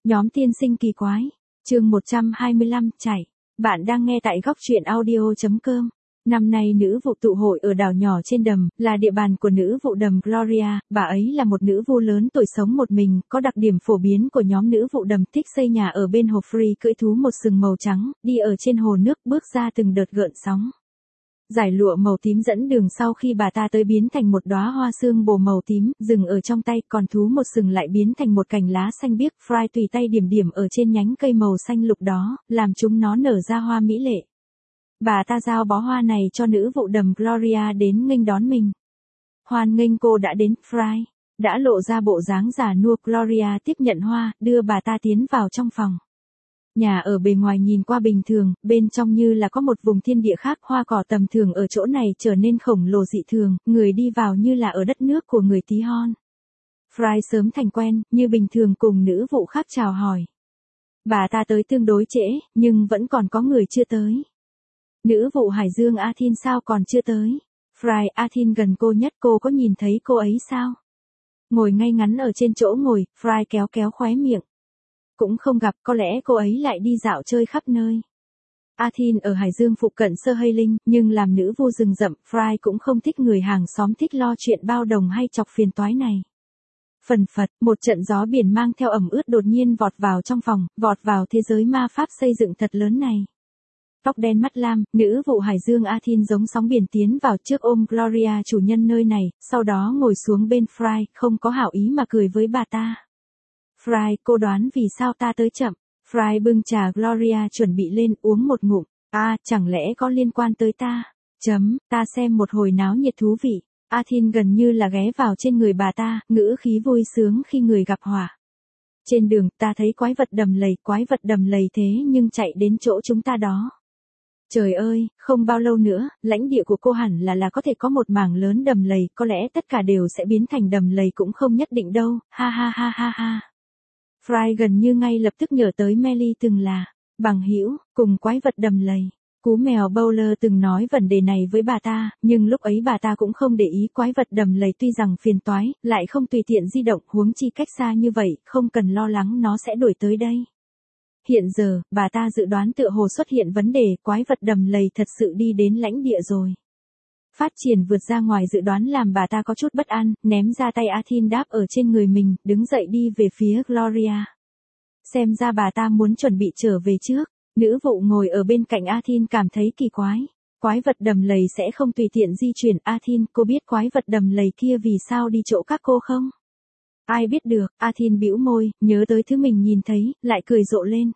Nhóm tiên sinh kỳ quái. Chương 125, chạy. Bạn đang nghe tại góc truyện audio.com. Năm nay nữ vụ tụ hội ở đảo nhỏ trên đầm, là địa bàn của nữ vụ đầm Gloria. Bà ấy là một nữ vu lớn tuổi sống một mình, có đặc điểm phổ biến của nhóm nữ vụ đầm, thích xây nhà ở bên hồ Free, cưỡi thú một sừng màu trắng, đi ở trên hồ nước, bước ra từng đợt gợn sóng. Giải lụa màu tím dẫn đường sau khi bà ta tới biến thành một đóa hoa sương bồ màu tím, dừng ở trong tay, còn thú một sừng lại biến thành một cành lá xanh biếc. Fry tùy tay điểm điểm ở trên nhánh cây màu xanh lục đó, làm chúng nó nở ra hoa mỹ lệ. Bà ta giao bó hoa này cho nữ vụ đầm Gloria đến nghênh đón mình. Hoan nghênh cô đã đến. Fry đã lộ ra bộ dáng già nua. Gloria tiếp nhận hoa, đưa bà ta tiến vào trong phòng. Nhà ở bề ngoài nhìn qua bình thường, bên trong như là có một vùng thiên địa khác. Hoa cỏ tầm thường ở chỗ này trở nên khổng lồ dị thường, người đi vào như là ở đất nước của người tí hon. Fry sớm thành quen, như bình thường cùng nữ vụ khác chào hỏi. Bà ta tới tương đối trễ, nhưng vẫn còn có người chưa tới. Nữ vụ Hải Dương Athin sao còn chưa tới? Fry, Athin gần cô nhất, cô có nhìn thấy cô ấy sao? Ngồi ngay ngắn ở trên chỗ ngồi, Fry kéo kéo khóe miệng. Cũng không gặp, có lẽ cô ấy lại đi dạo chơi khắp nơi. Athin ở Hải Dương phụ cận Sơ Hay Linh, nhưng làm nữ vu rừng rậm, Fry cũng không thích người hàng xóm thích lo chuyện bao đồng hay chọc phiền toái này. Phần phật, một trận gió biển mang theo ẩm ướt đột nhiên vọt vào trong phòng, vọt vào thế giới ma pháp xây dựng thật lớn này. Tóc đen mắt lam, nữ vụ Hải Dương Athin giống sóng biển tiến vào trước ôm Gloria chủ nhân nơi này, sau đó ngồi xuống bên Fry, không có hảo ý mà cười với bà ta. Fry, cô đoán vì sao ta tới chậm? Fry bưng trà Gloria chuẩn bị lên uống một ngụm. Chẳng lẽ có liên quan tới ta? Ta xem một hồi náo nhiệt thú vị. Athin gần như là ghé vào trên người bà ta, ngữ khí vui sướng khi người gặp họa. Trên đường, ta thấy quái vật đầm lầy thế nhưng chạy đến chỗ chúng ta đó. Trời ơi, không bao lâu nữa, lãnh địa của cô hẳn là có thể có một mảng lớn đầm lầy, có lẽ tất cả đều sẽ biến thành đầm lầy cũng không nhất định đâu, ha ha ha ha ha. Fry gần như ngay lập tức nhớ tới Melly từng là bằng hữu cùng quái vật đầm lầy. Cú mèo Bowler từng nói vấn đề này với bà ta, nhưng lúc ấy bà ta cũng không để ý. Quái vật đầm lầy tuy rằng phiền toái, lại không tùy tiện di động, huống chi cách xa như vậy, không cần lo lắng nó sẽ đuổi tới đây. Hiện giờ, bà ta dự đoán tựa hồ xuất hiện vấn đề, quái vật đầm lầy thật sự đi đến lãnh địa rồi. Phát triển vượt ra ngoài dự đoán làm bà ta có chút bất an, ném ra tay Athin đáp ở trên người mình, đứng dậy đi về phía Gloria. Xem ra bà ta muốn chuẩn bị trở về trước. Nữ vụ ngồi ở bên cạnh Athin cảm thấy kỳ quái. Quái vật đầm lầy sẽ không tùy tiện di chuyển. Athin, cô biết quái vật đầm lầy kia vì sao đi chỗ các cô không? Ai biết được, Athin bĩu môi, nhớ tới thứ mình nhìn thấy, lại cười rộ lên.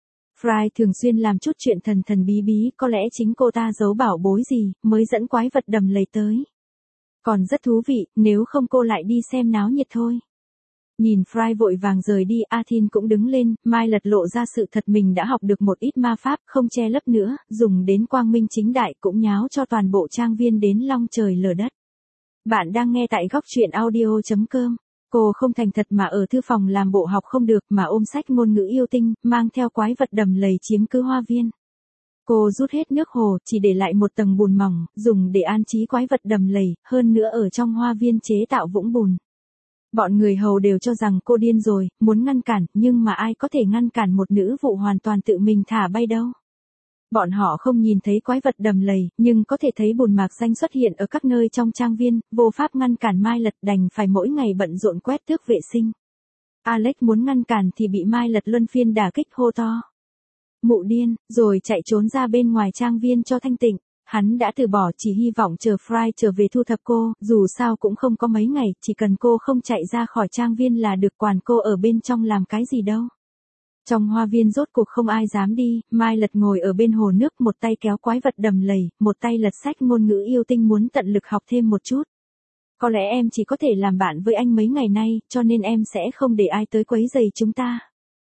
Fry thường xuyên làm chút chuyện thần thần bí bí, có lẽ chính cô ta giấu bảo bối gì, mới dẫn quái vật đầm lầy tới. Còn rất thú vị, nếu không cô lại đi xem náo nhiệt thôi. Nhìn Fry vội vàng rời đi, Athin cũng đứng lên, mai lật lộ ra sự thật mình đã học được một ít ma pháp, không che lấp nữa, dùng đến quang minh chính đại cũng nháo cho toàn bộ trang viên đến long trời lở đất. Bạn đang nghe tại góc truyện audio.com. Cô không thành thật mà ở thư phòng làm bộ học không được mà ôm sách ngôn ngữ yêu tinh, mang theo quái vật đầm lầy chiếm cứ hoa viên. Cô rút hết nước hồ, chỉ để lại một tầng bùn mỏng, dùng để an trí quái vật đầm lầy, hơn nữa ở trong hoa viên chế tạo vũng bùn. Bọn người hầu đều cho rằng cô điên rồi, muốn ngăn cản, nhưng mà ai có thể ngăn cản một nữ vụ hoàn toàn tự mình thả bay đâu. Bọn họ không nhìn thấy quái vật đầm lầy, nhưng có thể thấy bùn mạc xanh xuất hiện ở các nơi trong trang viên, vô pháp ngăn cản Mai Lật, đành phải mỗi ngày bận rộn quét tước vệ sinh. Alex muốn ngăn cản thì bị Mai Lật luân phiên đả kích hô to. Mụ điên, rồi chạy trốn ra bên ngoài trang viên cho thanh tịnh. Hắn đã từ bỏ, chỉ hy vọng chờ Fry trở về thu thập cô, dù sao cũng không có mấy ngày, chỉ cần cô không chạy ra khỏi trang viên là được, quản cô ở bên trong làm cái gì đâu. Trong hoa viên rốt cuộc không ai dám đi, Mai Lật ngồi ở bên hồ nước, một tay kéo quái vật đầm lầy, một tay lật sách ngôn ngữ yêu tinh muốn tận lực học thêm một chút. Có lẽ em chỉ có thể làm bạn với anh mấy ngày nay, cho nên em sẽ không để ai tới quấy rầy chúng ta.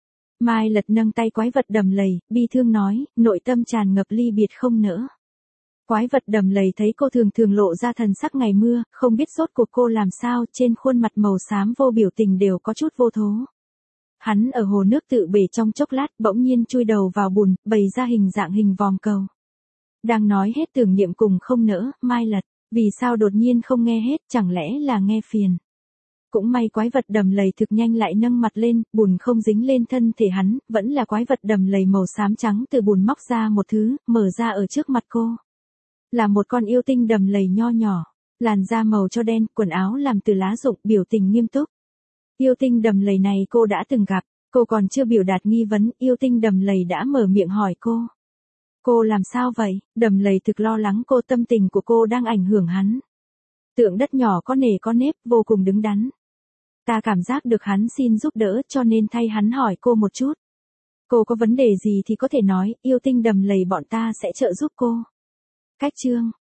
Mai Lật nâng tay quái vật đầm lầy, bi thương nói, nội tâm tràn ngập ly biệt không nỡ. Quái vật đầm lầy thấy cô thường thường lộ ra thần sắc ngày mưa, không biết rốt cuộc cô làm sao, trên khuôn mặt màu xám vô biểu tình đều có chút vô thố. Hắn ở hồ nước tự bể trong chốc lát, bỗng nhiên chui đầu vào bùn, bày ra hình dạng hình vòm cầu. Đang nói hết tưởng niệm cùng không nỡ, Mai Lật, vì sao đột nhiên không nghe hết, chẳng lẽ là nghe phiền. Cũng may quái vật đầm lầy thực nhanh lại nâng mặt lên, bùn không dính lên thân thể hắn, vẫn là quái vật đầm lầy màu xám trắng từ bùn móc ra một thứ, mở ra ở trước mặt cô. Là một con yêu tinh đầm lầy nho nhỏ, làn da màu cho đen, quần áo làm từ lá rụng, biểu tình nghiêm túc. Yêu tinh đầm lầy này cô đã từng gặp, cô còn chưa biểu đạt nghi vấn, yêu tinh đầm lầy đã mở miệng hỏi cô. Cô làm sao vậy? Đầm lầy thực lo lắng cô, tâm tình của cô đang ảnh hưởng hắn. Tượng đất nhỏ có nề có nếp, vô cùng đứng đắn. Ta cảm giác được hắn xin giúp đỡ cho nên thay hắn hỏi cô một chút. Cô có vấn đề gì thì có thể nói, yêu tinh đầm lầy bọn ta sẽ trợ giúp cô. Cách chương